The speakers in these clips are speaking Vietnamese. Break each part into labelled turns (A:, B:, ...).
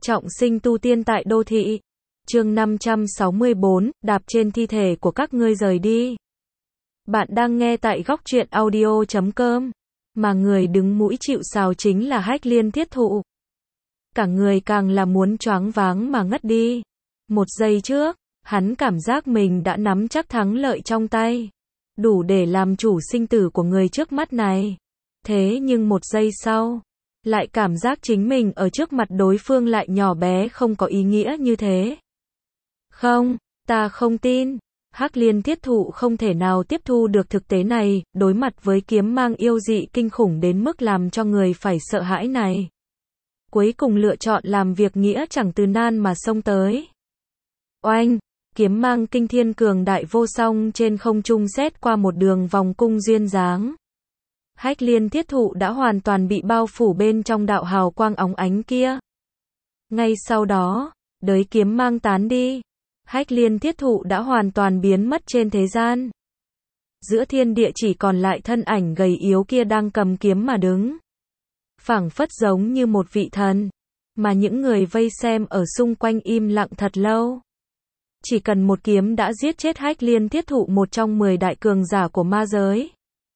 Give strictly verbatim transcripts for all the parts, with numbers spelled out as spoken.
A: Trọng sinh tu tiên tại đô thị. Chương năm trăm sáu mươi bốn, đạp trên thi thể của các ngươi rời đi. Bạn đang nghe tại góc truyện audio chấm com. Mà người đứng mũi chịu sào chính là Hách Liên Thiết Thụ. Cả người càng là muốn choáng váng mà ngất đi. Một giây trước, hắn cảm giác mình đã nắm chắc thắng lợi trong tay. Đủ để làm chủ sinh tử của người trước mắt này. Thế nhưng một giây sau, lại cảm giác chính mình ở trước mặt đối phương lại nhỏ bé không có ý nghĩa như thế. Không, ta không tin. Hách Liên Thiết Thụ không thể nào tiếp thu được thực tế này, đối mặt với kiếm mang yêu dị kinh khủng đến mức làm cho người phải sợ hãi này. Cuối cùng lựa chọn làm việc nghĩa chẳng từ nan mà xông tới. Oanh, kiếm mang kinh thiên cường đại vô song trên không trung xét qua một đường vòng cung duyên dáng. Hách Liên Thiết Thụ đã hoàn toàn bị bao phủ bên trong đạo hào quang óng ánh kia. Ngay sau đó, đới kiếm mang tán đi, Hách Liên Thiết Thụ đã hoàn toàn biến mất trên thế gian. Giữa thiên địa chỉ còn lại thân ảnh gầy yếu kia đang cầm kiếm mà đứng. Phảng phất giống như một vị thần, mà những người vây xem ở xung quanh im lặng thật lâu. Chỉ cần một kiếm đã giết chết Hách Liên Thiết Thụ, một trong mười đại cường giả của ma giới.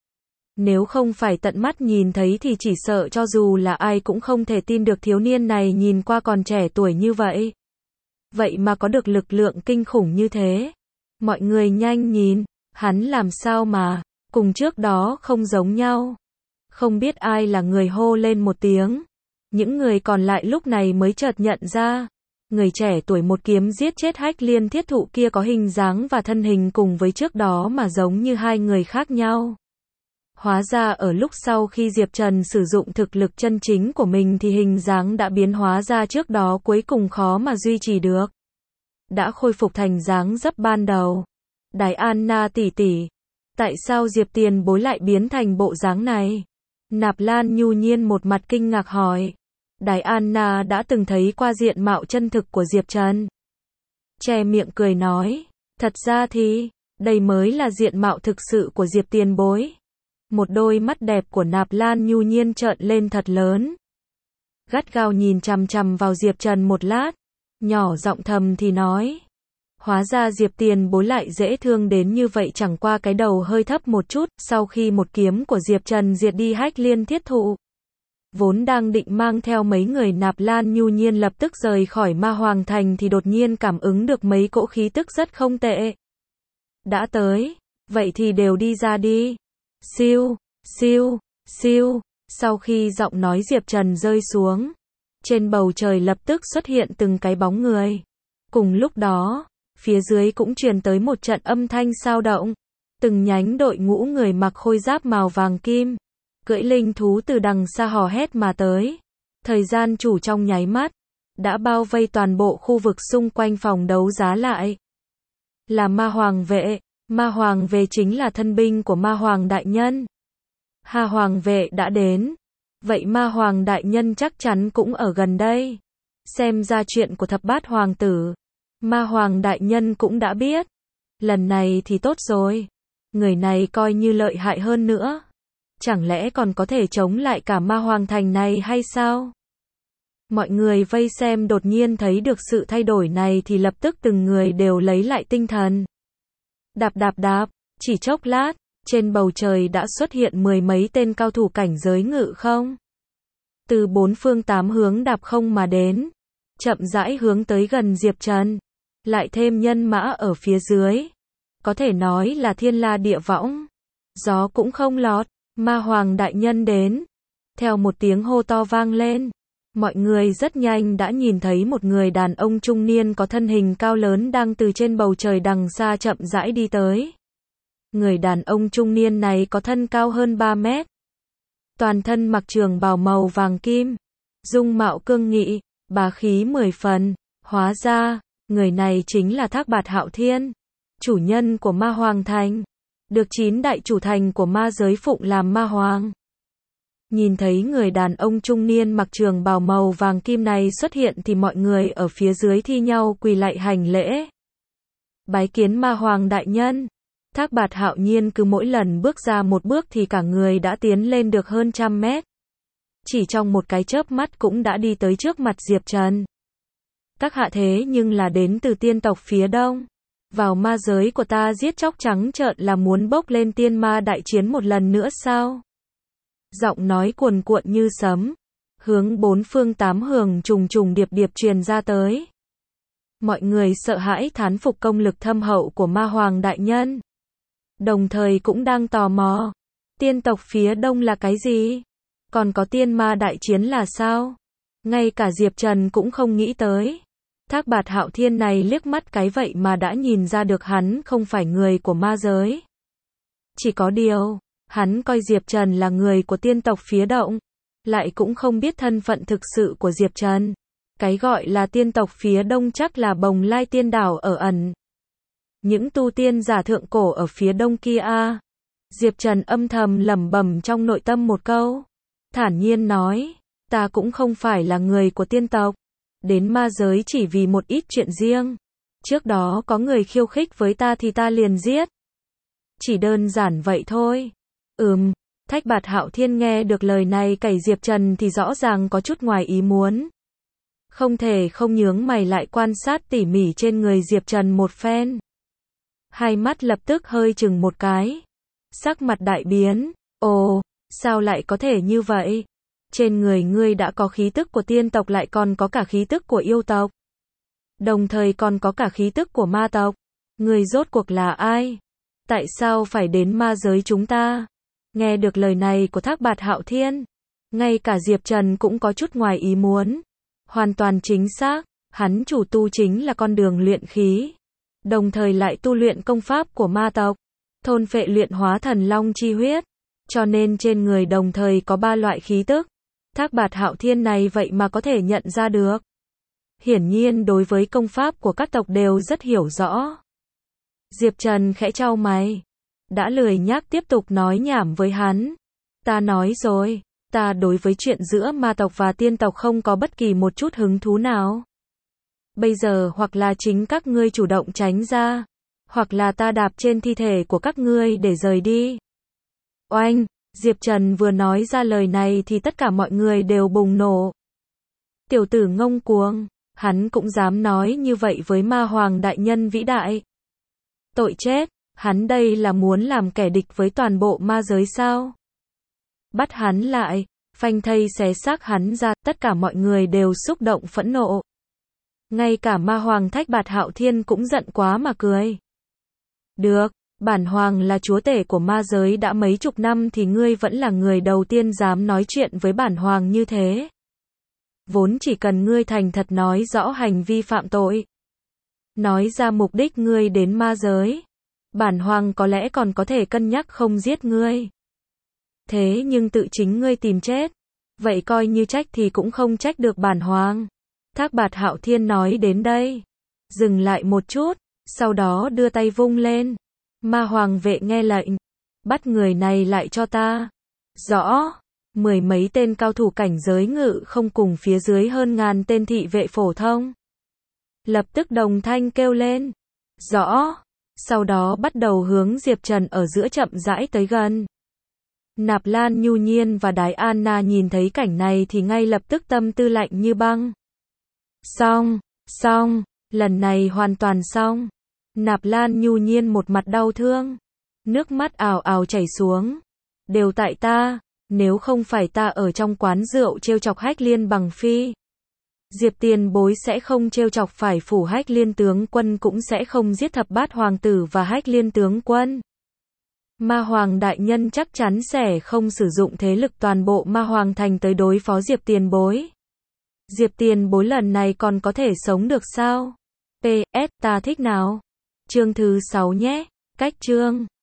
A: Nếu không phải tận mắt nhìn thấy thì chỉ sợ cho dù là ai cũng không thể tin được thiếu niên này nhìn qua còn trẻ tuổi như vậy. Vậy mà có được lực lượng kinh khủng như thế. Mọi người nhanh nhìn, hắn làm sao mà, cùng trước đó không giống nhau. Không biết ai là người hô lên một tiếng. Những người còn lại lúc này mới chợt nhận ra. Người trẻ tuổi một kiếm giết chết Hách Liên Thiết Thụ kia có hình dáng và thân hình cùng với trước đó mà giống như hai người khác nhau. Hóa ra ở lúc sau khi Diệp Trần sử dụng thực lực chân chính của mình thì hình dáng đã biến hóa ra trước đó cuối cùng khó mà duy trì được. Đã khôi phục thành dáng dấp ban đầu. Đài Anna tỷ tỷ, tại sao Diệp tiền bối lại biến thành bộ dáng này? Nạp Lan nhu nhiên một mặt kinh ngạc hỏi. Đài Anna đã từng thấy qua diện mạo chân thực của Diệp Trần. Che miệng cười nói, thật ra thì, đây mới là diện mạo thực sự của Diệp tiền bối. Một đôi mắt đẹp của Nạp Lan nhu nhiên trợn lên thật lớn. Gắt gao nhìn chằm chằm vào Diệp Trần một lát, nhỏ giọng thầm thì nói. Hóa ra Diệp tiền bối lại dễ thương đến như vậy, chẳng qua cái đầu hơi thấp một chút. Sau khi một kiếm của Diệp Trần diệt đi Hách Liên Thiết Thụ, vốn đang định mang theo mấy người Nạp Lan nhu nhiên lập tức rời khỏi Ma Hoàng Thành thì đột nhiên cảm ứng được mấy cỗ khí tức rất không tệ. Đã tới, vậy thì đều đi ra đi. Siêu, siêu, siêu, sau khi giọng nói Diệp Trần rơi xuống, trên bầu trời lập tức xuất hiện từng cái bóng người. Cùng lúc đó, phía dưới cũng truyền tới một trận âm thanh sao động. Từng nhánh đội ngũ người mặc khôi giáp màu vàng kim, cưỡi linh thú từ đằng xa hò hét mà tới. Thời gian chủ trong nháy mắt, đã bao vây toàn bộ khu vực xung quanh phòng đấu giá lại. Là Ma Hoàng vệ. Ma Hoàng vệ chính là thân binh của Ma Hoàng đại nhân. Hà Hoàng vệ đã đến. Vậy Ma Hoàng đại nhân chắc chắn cũng ở gần đây. Xem ra chuyện của thập bát hoàng tử, Ma Hoàng đại nhân cũng đã biết. Lần này thì tốt rồi. Người này coi như lợi hại hơn nữa. Chẳng lẽ còn có thể chống lại cả Ma Hoàng thành này hay sao? Mọi người vây xem đột nhiên thấy được sự thay đổi này thì lập tức từng người đều lấy lại tinh thần. Đạp đạp đạp, chỉ chốc lát, trên bầu trời đã xuất hiện mười mấy tên cao thủ cảnh giới ngự không. Từ bốn phương tám hướng đạp không mà đến, chậm rãi hướng tới gần Diệp Trần, lại thêm nhân mã ở phía dưới. Có thể nói là thiên la địa võng, gió cũng không lọt. Ma Hoàng đại nhân đến. Theo một tiếng hô to vang lên, mọi người rất nhanh đã nhìn thấy một người đàn ông trung niên có thân hình cao lớn đang từ trên bầu trời đằng xa chậm rãi đi tới. Người đàn ông trung niên này có thân cao hơn ba mét. Toàn thân mặc trường bào màu vàng kim. Dung mạo cương nghị, bá khí mười phần. Hóa ra, người này chính là Thác Bạt Hạo Thiên, chủ nhân của Ma Hoàng Thành. Được chín đại chủ thành của ma giới phụng làm Ma Hoàng. Nhìn thấy người đàn ông trung niên mặc trường bào màu vàng kim này xuất hiện thì mọi người ở phía dưới thi nhau quỳ lạy hành lễ. Bái kiến Ma Hoàng đại nhân. Thác Bạt Hạo Nhiên cứ mỗi lần bước ra một bước thì cả người đã tiến lên được hơn trăm mét. Chỉ trong một cái chớp mắt cũng đã đi tới trước mặt Diệp Trần. Các hạ thế nhưng là đến từ tiên tộc phía đông. Vào ma giới của ta giết chóc trắng trợn là muốn bốc lên tiên ma đại chiến một lần nữa sao? Giọng nói cuồn cuộn như sấm, hướng bốn phương tám hướng trùng trùng điệp điệp truyền ra tới. Mọi người sợ hãi thán phục công lực thâm hậu của ma hoàng đại nhân. Đồng thời cũng đang tò mò, tiên tộc phía đông là cái gì? Còn có tiên ma đại chiến là sao? Ngay cả Diệp Trần cũng không nghĩ tới. Thác Bạt Hạo Thiên này liếc mắt cái vậy mà đã nhìn ra được hắn không phải người của ma giới. Chỉ có điều, hắn coi Diệp Trần là người của tiên tộc phía đông, lại cũng không biết thân phận thực sự của Diệp Trần. Cái gọi là tiên tộc phía đông chắc là Bồng Lai Tiên Đảo ở ẩn. Những tu tiên giả thượng cổ ở phía đông kia a. Diệp Trần âm thầm lẩm bẩm trong nội tâm một câu, thản nhiên nói, ta cũng không phải là người của tiên tộc, đến ma giới chỉ vì một ít chuyện riêng. Trước đó có người khiêu khích với ta thì ta liền giết. Chỉ đơn giản vậy thôi. Ừm, Thác Bạt Hạo Thiên nghe được lời này cẩy Diệp Trần thì rõ ràng có chút ngoài ý muốn. Không thể không nhướng mày lại quan sát tỉ mỉ trên người Diệp Trần một phen. Hai mắt lập tức hơi chừng một cái. Sắc mặt đại biến, ồ, sao lại có thể như vậy? Trên người ngươi đã có khí tức của tiên tộc lại còn có cả khí tức của yêu tộc. Đồng thời còn có cả khí tức của ma tộc. Ngươi rốt cuộc là ai? Tại sao phải đến ma giới chúng ta? Nghe được lời này của Thác Bạt Hạo Thiên, ngay cả Diệp Trần cũng có chút ngoài ý muốn. Hoàn toàn chính xác, hắn chủ tu chính là con đường luyện khí. Đồng thời lại tu luyện công pháp của ma tộc, thôn phệ luyện hóa thần long chi huyết. Cho nên trên người đồng thời có ba loại khí tức. Thác Bạt Hạo Thiên này vậy mà có thể nhận ra được. Hiển nhiên đối với công pháp của các tộc đều rất hiểu rõ. Diệp Trần khẽ chau mày, đã lười nhác tiếp tục nói nhảm với hắn. Ta nói rồi, ta đối với chuyện giữa ma tộc và tiên tộc không có bất kỳ một chút hứng thú nào. Bây giờ hoặc là chính các ngươi chủ động tránh ra, hoặc là ta đạp trên thi thể của các ngươi để rời đi. Oanh, Diệp Trần vừa nói ra lời này thì tất cả mọi người đều bùng nổ. Tiểu tử ngông cuồng, hắn cũng dám nói như vậy với ma hoàng đại nhân vĩ đại. Tội chết, hắn đây là muốn làm kẻ địch với toàn bộ ma giới sao? Bắt hắn lại, phanh thây xé xác hắn ra, tất cả mọi người đều xúc động phẫn nộ. Ngay cả ma hoàng Thác Bạt Hạo Thiên cũng giận quá mà cười. Được, bản hoàng là chúa tể của ma giới đã mấy chục năm thì ngươi vẫn là người đầu tiên dám nói chuyện với bản hoàng như thế. Vốn chỉ cần ngươi thành thật nói rõ hành vi phạm tội, nói ra mục đích ngươi đến ma giới, bản hoàng có lẽ còn có thể cân nhắc không giết ngươi. Thế nhưng tự chính ngươi tìm chết, vậy coi như trách thì cũng không trách được bản hoàng. Thác Bạt Hạo Thiên nói đến đây, dừng lại một chút, sau đó đưa tay vung lên. Ma hoàng vệ nghe lệnh, bắt người này lại cho ta. Rõ. Mười mấy tên cao thủ cảnh giới ngự không cùng phía dưới hơn ngàn tên thị vệ phổ thông, lập tức đồng thanh kêu lên. Rõ. Sau đó bắt đầu hướng Diệp Trần ở giữa chậm rãi tới gần. Nạp Lan Nhu Nhiên và Đái Anna nhìn thấy cảnh này thì ngay lập tức tâm tư lạnh như băng. Xong, xong, lần này hoàn toàn xong. Nạp Lan Nhu Nhiên một mặt đau thương, nước mắt ào ào chảy xuống. Đều tại ta, nếu không phải ta ở trong quán rượu trêu chọc Hách Liên bằng phi, Diệp tiền bối sẽ không trêu chọc phải phủ Hách Liên tướng quân, cũng sẽ không giết thập bát hoàng tử và Hách Liên tướng quân. Ma hoàng đại nhân chắc chắn sẽ không sử dụng thế lực toàn bộ ma hoàng thành tới đối phó Diệp tiền bối. Diệp tiền bối lần này còn có thể sống được sao? pê ét ta thích nào? Chương thứ sáu nhé. Cách chương